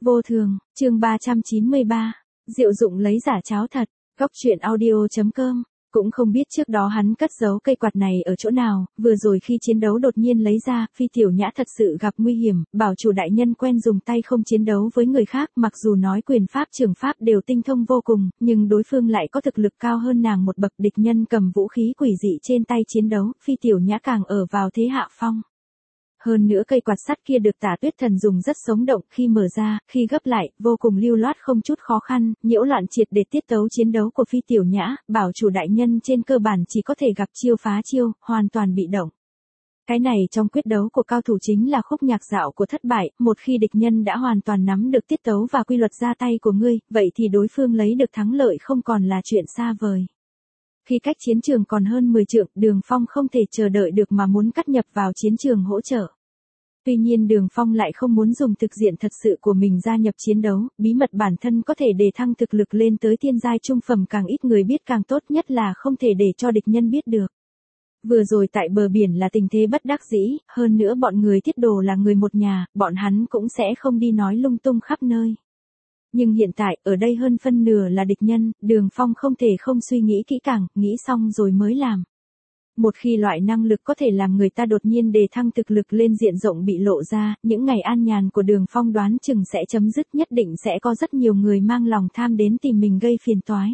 Vô thường, chương 393. Diệu dụng lấy giả cháo thật. Góc truyện audio.com. Cũng không biết trước đó hắn cất giấu cây quạt này ở chỗ nào, vừa rồi khi chiến đấu đột nhiên lấy ra, Phi Tiểu Nhã thật sự gặp nguy hiểm, bảo chủ đại nhân quen dùng tay không chiến đấu với người khác, mặc dù nói quyền pháp trường pháp đều tinh thông vô cùng, nhưng đối phương lại có thực lực cao hơn nàng một bậc, địch nhân cầm vũ khí quỷ dị trên tay chiến đấu, Phi Tiểu Nhã càng ở vào thế hạ phong. Hơn nữa cây quạt sắt kia được Tả Tuyết Thần dùng rất sống động, khi mở ra, khi gấp lại, vô cùng lưu loát không chút khó khăn, nhiễu loạn triệt để tiết tấu chiến đấu của Phi Tiểu Nhã, bảo chủ đại nhân trên cơ bản chỉ có thể gặp chiêu phá chiêu, hoàn toàn bị động. Cái này trong quyết đấu của cao thủ chính là khúc nhạc dạo của thất bại, một khi địch nhân đã hoàn toàn nắm được tiết tấu và quy luật ra tay của ngươi, vậy thì đối phương lấy được thắng lợi không còn là chuyện xa vời. Khi cách chiến trường còn hơn 10 trượng, Đường Phong không thể chờ đợi được mà muốn cắt nhập vào chiến trường hỗ trợ. Tuy nhiên Đường Phong lại không muốn dùng thực diện thật sự của mình gia nhập chiến đấu, bí mật bản thân có thể đề thăng thực lực lên tới thiên giai trung phẩm càng ít người biết càng tốt, nhất là không thể để cho địch nhân biết được. Vừa rồi tại bờ biển là tình thế bất đắc dĩ, hơn nữa bọn người Thiết Đồ là người một nhà, bọn hắn cũng sẽ không đi nói lung tung khắp nơi. Nhưng hiện tại, ở đây hơn phân nửa là địch nhân, Đường Phong không thể không suy nghĩ kỹ càng, nghĩ xong rồi mới làm. Một khi loại năng lực có thể làm người ta đột nhiên đề thăng thực lực lên diện rộng bị lộ ra, những ngày an nhàn của Đường Phong đoán chừng sẽ chấm dứt, nhất định sẽ có rất nhiều người mang lòng tham đến tìm mình gây phiền toái.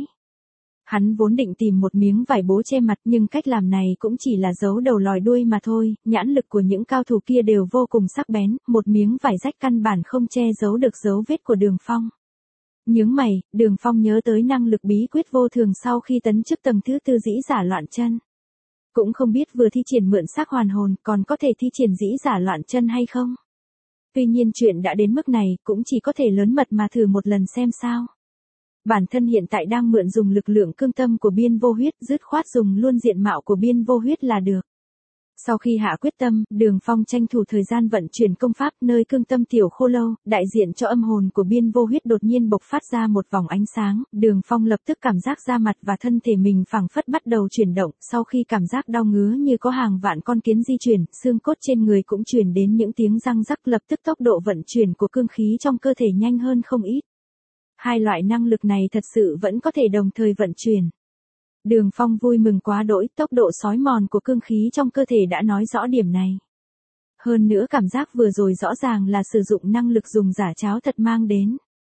Hắn vốn định tìm một miếng vải bố che mặt, nhưng cách làm này cũng chỉ là giấu đầu lòi đuôi mà thôi, nhãn lực của những cao thủ kia đều vô cùng sắc bén, một miếng vải rách căn bản không che giấu được dấu vết của Đường Phong. Nhướng mày, Đường Phong nhớ tới năng lực bí quyết vô thường sau khi tấn chức tầng thứ 4 dĩ giả loạn chân. Cũng không biết vừa thi triển mượn xác hoàn hồn còn có thể thi triển dĩ giả loạn chân hay không. Tuy nhiên chuyện đã đến mức này cũng chỉ có thể lớn mật mà thử một lần xem sao. Bản thân hiện tại đang mượn dùng lực lượng cương tâm của Biên Vô Huyết, dứt khoát dùng luôn diện mạo của Biên Vô Huyết là được. Sau khi hạ quyết tâm, Đường Phong tranh thủ thời gian vận chuyển công pháp nơi cương tâm tiểu khô lâu, đại diện cho âm hồn của Biên Vô Huyết đột nhiên bộc phát ra một vòng ánh sáng, Đường Phong lập tức cảm giác da mặt và thân thể mình phảng phất bắt đầu chuyển động, sau khi cảm giác đau ngứa như có hàng vạn con kiến di chuyển, xương cốt trên người cũng truyền đến những tiếng răng rắc, lập tức tốc độ vận chuyển của cương khí trong cơ thể nhanh hơn không ít. Hai loại năng lực này thật sự vẫn có thể đồng thời vận chuyển. Đường Phong vui mừng quá đỗi, tốc độ xói mòn của cương khí trong cơ thể đã nói rõ điểm này. Hơn nữa cảm giác vừa rồi rõ ràng là sử dụng năng lực dùng giả cháo thật mang đến.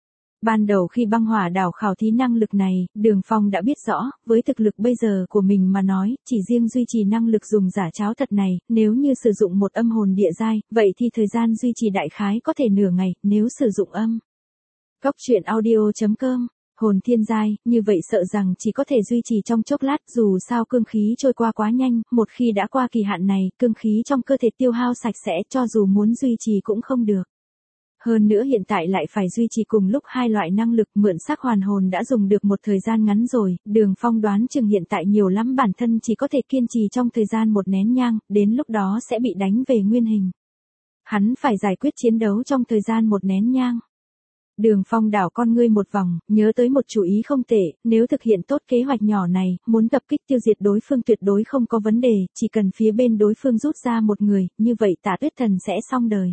Ban đầu khi băng hỏa đảo khảo thí năng lực này, Đường Phong đã biết rõ, với thực lực bây giờ của mình mà nói, chỉ riêng duy trì năng lực dùng giả cháo thật này, nếu như sử dụng một âm hồn địa giai, vậy thì thời gian duy trì đại khái có thể nửa ngày, nếu sử dụng âm. Góc truyện audio.com. Hồn thiên giai, như vậy sợ rằng chỉ có thể duy trì trong chốc lát, dù sao cương khí trôi qua quá nhanh, một khi đã qua kỳ hạn này, cương khí trong cơ thể tiêu hao sạch sẽ, cho dù muốn duy trì cũng không được. Hơn nữa hiện tại lại phải duy trì cùng lúc hai loại năng lực, mượn xác hoàn hồn đã dùng được một thời gian ngắn rồi, Đường Phong đoán chừng hiện tại nhiều lắm bản thân chỉ có thể kiên trì trong thời gian một nén nhang, đến lúc đó sẽ bị đánh về nguyên hình. Hắn phải giải quyết chiến đấu trong thời gian một nén nhang. Đường Phong đảo con ngươi một vòng, nhớ tới một chủ ý không tệ, nếu thực hiện tốt kế hoạch nhỏ này, muốn tập kích tiêu diệt đối phương tuyệt đối không có vấn đề, chỉ cần phía bên đối phương rút ra một người, như vậy Tả Tuyết Thần sẽ xong đời.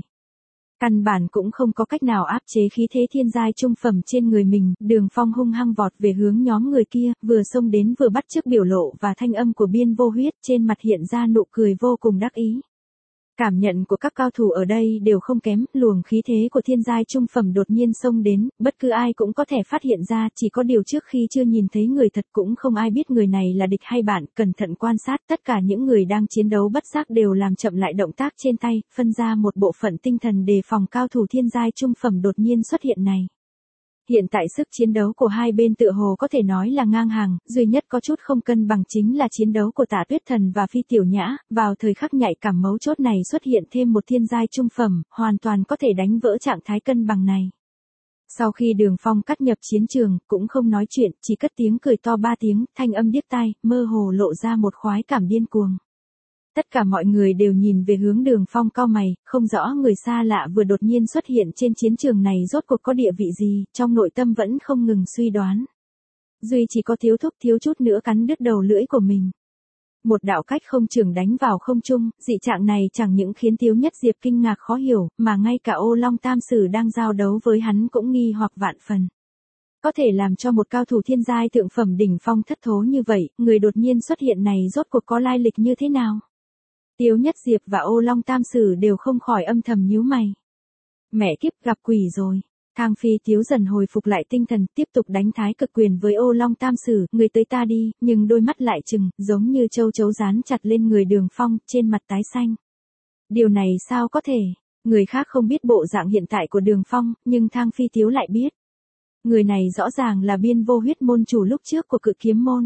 Căn bản cũng không có cách nào áp chế khí thế thiên giai trung phẩm trên người mình, Đường Phong hung hăng vọt về hướng nhóm người kia, vừa xông đến vừa bắt chước biểu lộ và thanh âm của Biên Vô Huyết, trên mặt hiện ra nụ cười vô cùng đắc ý. Cảm nhận của các cao thủ ở đây đều không kém, luồng khí thế của thiên giai trung phẩm đột nhiên xông đến, bất cứ ai cũng có thể phát hiện ra, chỉ có điều trước khi chưa nhìn thấy người thật cũng không ai biết người này là địch hay bạn, cẩn thận quan sát, tất cả những người đang chiến đấu bất giác đều làm chậm lại động tác trên tay, phân ra một bộ phận tinh thần đề phòng cao thủ thiên giai trung phẩm đột nhiên xuất hiện này. Hiện tại sức chiến đấu của hai bên tựa hồ có thể nói là ngang hàng, duy nhất có chút không cân bằng chính là chiến đấu của Tả Tuyết Thần và Phi Tiểu Nhã, vào thời khắc nhạy cảm mấu chốt này xuất hiện thêm một thiên giai trung phẩm, hoàn toàn có thể đánh vỡ trạng thái cân bằng này. Sau khi Đường Phong cắt nhập chiến trường, cũng không nói chuyện, chỉ cất tiếng cười to 3 tiếng, thanh âm điếc tai, mơ hồ lộ ra một khoái cảm điên cuồng. Tất cả mọi người đều nhìn về hướng Đường Phong cau mày, không rõ người xa lạ vừa đột nhiên xuất hiện trên chiến trường này rốt cuộc có địa vị gì, trong nội tâm vẫn không ngừng suy đoán. Duy chỉ có thiếu thúc thiếu chút nữa cắn đứt đầu lưỡi của mình. Một đạo cách không trường đánh vào không trung, dị trạng này chẳng những khiến Tiếu Nhất Diệp kinh ngạc khó hiểu, mà ngay cả Ô Long Tam Sử đang giao đấu với hắn cũng nghi hoặc vạn phần. Có thể làm cho một cao thủ thiên giai thượng phẩm đỉnh phong thất thố như vậy, người đột nhiên xuất hiện này rốt cuộc có lai lịch như thế nào? Tiếu Nhất Diệp và Ô Long Tam Sử đều không khỏi âm thầm nhíu mày. Mẹ kiếp, gặp quỷ rồi. Thang Phi Tiếu dần hồi phục lại tinh thần, tiếp tục đánh thái cực quyền với Ô Long Tam Sử, người tới ta đi, nhưng đôi mắt lại trừng, giống như châu chấu dán chặt lên người Đường Phong, trên mặt tái xanh. Điều này sao có thể? Người khác không biết bộ dạng hiện tại của Đường Phong, nhưng Thang Phi Tiếu lại biết. Người này rõ ràng là Biên Vô Huyết môn chủ lúc trước của Cự Kiếm môn.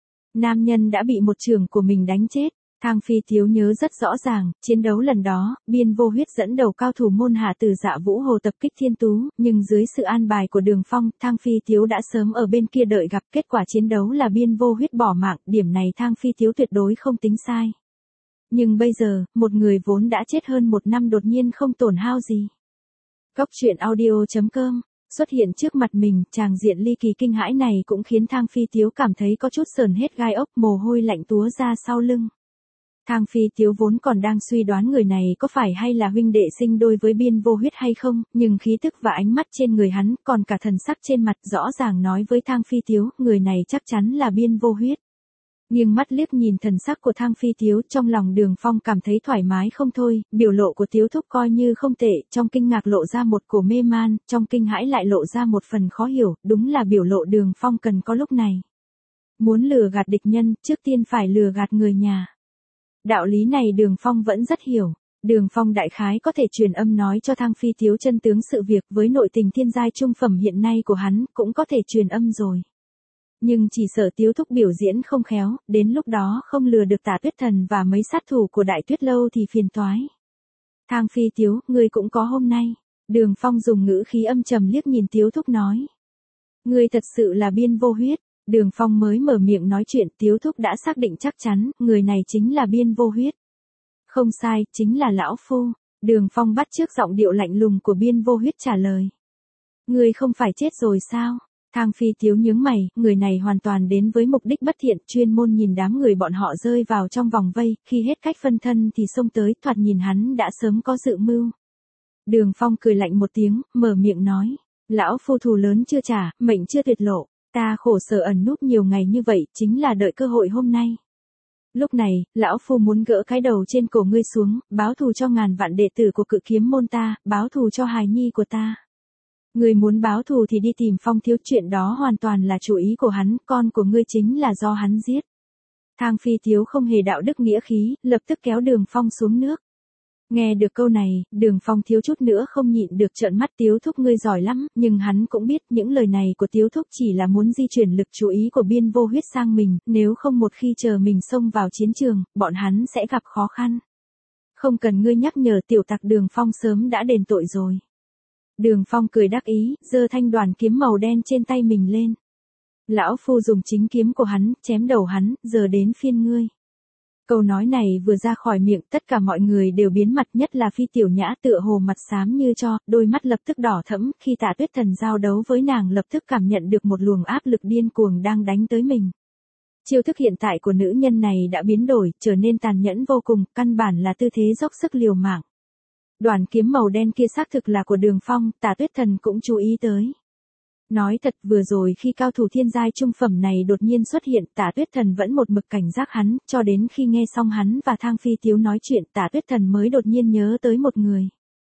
Nam nhân đã bị một trường của mình đánh chết. Thang Phi Tiếu nhớ rất rõ ràng, chiến đấu lần đó, Biên Vô Huyết dẫn đầu cao thủ môn hạ từ Dạ Vũ Hồ tập kích Thiên Tú, nhưng dưới sự an bài của Đường Phong, Thang Phi Tiếu đã sớm ở bên kia đợi gặp, kết quả chiến đấu là Biên Vô Huyết bỏ mạng, điểm này Thang Phi Tiếu tuyệt đối không tính sai. Nhưng bây giờ, một người vốn đã chết hơn 1 năm đột nhiên không tổn hao gì. Góc truyện audio.com xuất hiện trước mặt mình, tràng diện ly kỳ kinh hãi này cũng khiến Thang Phi Tiếu cảm thấy có chút sờn hết gai ốc, mồ hôi lạnh túa ra sau lưng. Thang Phi Tiếu vốn còn đang suy đoán người này có phải hay là huynh đệ sinh đôi với Biên Vô Huyết hay không, nhưng khí tức và ánh mắt trên người hắn, còn cả thần sắc trên mặt rõ ràng nói với Thang Phi Tiếu, người này chắc chắn là Biên Vô Huyết. Nhưng mắt liếc nhìn thần sắc của Thang Phi Tiếu, trong lòng Đường Phong cảm thấy thoải mái không thôi, biểu lộ của Tiếu thúc coi như không tệ, trong kinh ngạc lộ ra một cổ mê man, trong kinh hãi lại lộ ra một phần khó hiểu, đúng là biểu lộ Đường Phong cần có lúc này. Muốn lừa gạt địch nhân, trước tiên phải lừa gạt người nhà. Đạo lý này Đường Phong vẫn rất hiểu. Đường Phong đại khái có thể truyền âm nói cho Thang Phi Tiếu chân tướng sự việc, với nội tình thiên giai trung phẩm hiện nay của hắn, cũng có thể truyền âm rồi. Nhưng chỉ sợ Tiếu thúc biểu diễn không khéo, đến lúc đó không lừa được Tả Tuyết Thần và mấy sát thủ của Đại Tuyết Lâu thì phiền toái. Thang Phi Tiếu, ngươi cũng có hôm nay. Đường Phong dùng ngữ khí âm trầm liếc nhìn Tiếu thúc nói. Ngươi thật sự là Biên Vô Huyết. Đường Phong mới mở miệng nói chuyện, Tiếu thúc đã xác định chắc chắn, người này chính là Biên Vô Huyết. Không sai, chính là lão phu. Đường Phong bắt chước giọng điệu lạnh lùng của Biên Vô Huyết trả lời. Ngươi không phải chết rồi sao? Thang Phi Tiếu nhướng mày, người này hoàn toàn đến với mục đích bất thiện, chuyên môn nhìn đám người bọn họ rơi vào trong vòng vây, khi hết cách phân thân thì xông tới, thoạt nhìn hắn đã sớm có dự mưu. Đường Phong cười lạnh một tiếng, mở miệng nói, lão phu thù lớn chưa trả, mệnh chưa tuyệt lộ, ta khổ sở ẩn núp nhiều ngày như vậy, chính là đợi cơ hội hôm nay. Lúc này, lão phu muốn gỡ cái đầu trên cổ ngươi xuống, báo thù cho ngàn vạn đệ tử của Cự Kiếm môn ta, báo thù cho hài nhi của ta. Ngươi muốn báo thù thì đi tìm Phong thiếu, chuyện đó hoàn toàn là chủ ý của hắn, con của ngươi chính là do hắn giết. Thang Phi Tiếu không hề đạo đức nghĩa khí, lập tức kéo Đường Phong xuống nước. Nghe được câu này, Đường Phong thiếu chút nữa không nhịn được trợn mắt, Tiếu thúc ngươi giỏi lắm, nhưng hắn cũng biết những lời này của Tiếu thúc chỉ là muốn di chuyển lực chú ý của Biên Vô Huyết sang mình, nếu không một khi chờ mình xông vào chiến trường, bọn hắn sẽ gặp khó khăn. Không cần ngươi nhắc nhở, tiểu tặc Đường Phong sớm đã đền tội rồi. Đường Phong cười đắc ý, giơ thanh đoàn kiếm màu đen trên tay mình lên. Lão phu dùng chính kiếm của hắn, chém đầu hắn, giờ đến phiên ngươi. Câu nói này vừa ra khỏi miệng, tất cả mọi người đều biến mặt, nhất là Phi Tiểu Nhã tựa hồ mặt xám như tro, đôi mắt lập tức đỏ thẫm, khi Tả Tuyết Thần giao đấu với nàng lập tức cảm nhận được một luồng áp lực điên cuồng đang đánh tới mình. Chiêu thức hiện tại của nữ nhân này đã biến đổi, trở nên tàn nhẫn vô cùng, căn bản là tư thế dốc sức liều mạng. Đoàn kiếm màu đen kia xác thực là của Đường Phong, Tả Tuyết Thần cũng chú ý tới. Nói thật, vừa rồi khi cao thủ thiên giai trung phẩm này đột nhiên xuất hiện, Tả Tuyết Thần vẫn một mực cảnh giác hắn, cho đến khi nghe xong hắn và Thang Phi Tiếu nói chuyện, Tả Tuyết Thần mới đột nhiên nhớ tới một người.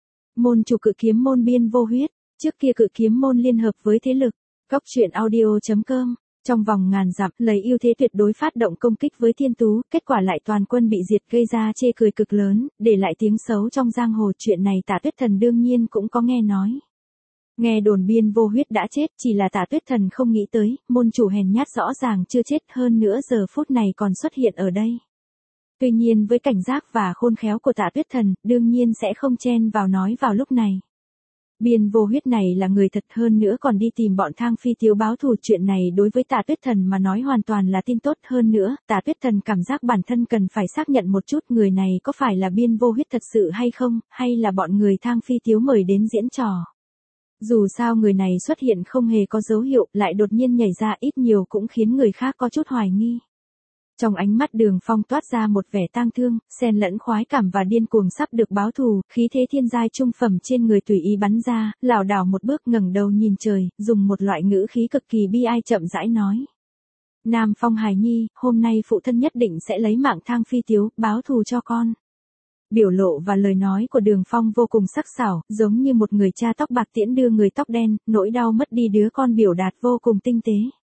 Môn chủ Cự Kiếm môn Biên Vô Huyết, trước kia Cự Kiếm môn liên hợp với thế lực, góc truyện audio.com, trong vòng ngàn dặm, lấy ưu thế tuyệt đối phát động công kích với Thiên Tú, kết quả lại toàn quân bị diệt, gây ra chê cười cực lớn, để lại tiếng xấu trong giang hồ. Chuyện này Tả Tuyết Thần đương nhiên cũng có nghe nói. Nghe đồn Biên Vô Huyết đã chết, chỉ là Tả Tuyết Thần không nghĩ tới, môn chủ hèn nhát rõ ràng chưa chết, hơn nữa giờ phút này còn xuất hiện ở đây. Tuy nhiên với cảnh giác và khôn khéo của Tả Tuyết Thần, đương nhiên sẽ không chen vào nói vào lúc này. Biên Vô Huyết này là người thật, hơn nữa còn đi tìm bọn Thang Phi Tiếu báo thù, chuyện này đối với Tả Tuyết Thần mà nói hoàn toàn là tin tốt. Hơn nữa, Tả Tuyết Thần cảm giác bản thân cần phải xác nhận một chút người này có phải là Biên Vô Huyết thật sự hay không, hay là bọn người Thang Phi Tiếu mời đến diễn trò. Dù sao người này xuất hiện không hề có dấu hiệu, lại đột nhiên nhảy ra, ít nhiều cũng khiến người khác có chút hoài nghi. Trong ánh mắt Đường Phong toát ra một vẻ tang thương, xen lẫn khoái cảm và điên cuồng sắp được báo thù, khí thế thiên giai trung phẩm trên người tùy ý bắn ra, lảo đảo một bước ngẩng đầu nhìn trời, dùng một loại ngữ khí cực kỳ bi ai chậm rãi nói. Nam Phong hài nhi, hôm nay phụ thân nhất định sẽ lấy mạng Thang Phi Tiếu, báo thù cho con. Biểu lộ và lời nói của Đường Phong vô cùng sắc sảo, giống như một người cha tóc bạc tiễn đưa người tóc đen, nỗi đau mất đi đứa con biểu đạt vô cùng tinh tế.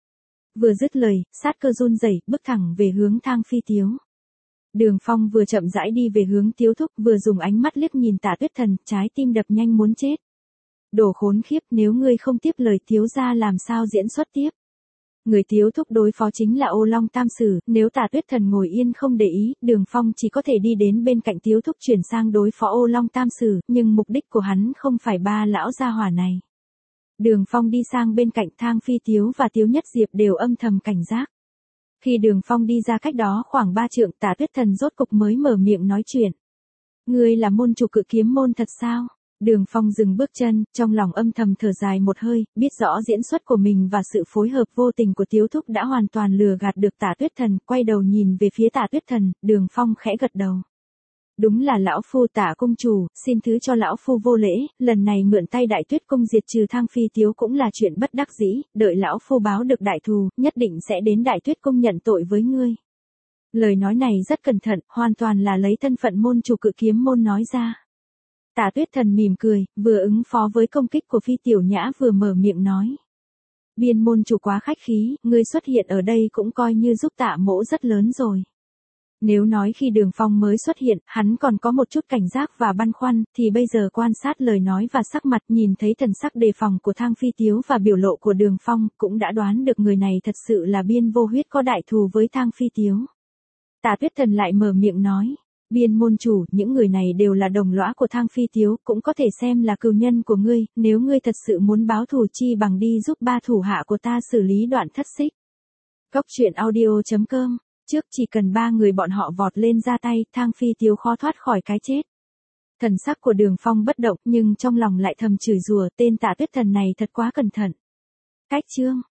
Vừa dứt lời, sát cơ run rẩy, bước thẳng về hướng Thang Phi Tiếu. Đường Phong vừa chậm rãi đi về hướng Tiếu thúc, vừa dùng ánh mắt liếc nhìn Tả Tuyết Thần, trái tim đập nhanh muốn chết. Đồ khốn khiếp, nếu ngươi không tiếp lời Tiếu gia làm sao diễn xuất tiếp? Người Tiếu thúc đối phó chính là Ô Long Tam Sử, nếu Tả Tuyết Thần ngồi yên không để ý, Đường Phong chỉ có thể đi đến bên cạnh Tiếu thúc chuyển sang đối phó Ô Long Tam Sử, nhưng mục đích của hắn không phải ba lão gia hỏa này. Đường Phong đi sang bên cạnh Thang Phi Tiếu và Tiếu Nhất Diệp đều âm thầm cảnh giác. Khi Đường Phong đi ra cách đó khoảng 3 trượng, Tả Tuyết Thần rốt cục mới mở miệng nói chuyện. Ngươi là môn chủ Cự Kiếm môn thật sao? Đường Phong dừng bước chân, trong lòng âm thầm thở dài một hơi, biết rõ diễn xuất của mình và sự phối hợp vô tình của Tiếu thúc đã hoàn toàn lừa gạt được Tả Tuyết Thần, quay đầu nhìn về phía Tả Tuyết Thần, Đường Phong khẽ gật đầu. Đúng là lão phu Tả cung chủ, xin thứ cho lão phu vô lễ, lần này mượn tay Đại Tuyết cung diệt trừ Thang Phi Tiếu cũng là chuyện bất đắc dĩ, đợi lão phu báo được đại thù, nhất định sẽ đến Đại Tuyết cung nhận tội với ngươi. Lời nói này rất cẩn thận, hoàn toàn là lấy thân phận môn chủ Cự Kiếm môn nói ra. Tả Tuyết Thần mỉm cười, vừa ứng phó với công kích của Phi Tiểu Nhã vừa mở miệng nói. Biên môn chủ quá khách khí, ngươi xuất hiện ở đây cũng coi như giúp Tạ mỗ rất lớn rồi. Nếu nói khi Đường Phong mới xuất hiện, hắn còn có một chút cảnh giác và băn khoăn, thì bây giờ quan sát lời nói và sắc mặt, nhìn thấy thần sắc đề phòng của Thang Phi Tiếu và biểu lộ của Đường Phong, cũng đã đoán được người này thật sự là Biên vô huyết có đại thù với Thang Phi Tiếu. Tả Tuyết Thần lại mở miệng nói. Biên môn chủ, những người này đều là đồng lõa của Thang Phi Tiếu, cũng có thể xem là cừu nhân của ngươi, nếu ngươi thật sự muốn báo thù chi bằng đi giúp ba thủ hạ của ta xử lý Đoạn Thất Xích. Cốc truyện audio.com, trước chỉ cần 3 người bọn họ vọt lên ra tay, Thang Phi Tiếu khó thoát khỏi cái chết. Thần sắc của Đường Phong bất động nhưng trong lòng lại thầm chửi rủa tên Tả Tuyết Thần này thật quá cẩn thận. Cách chương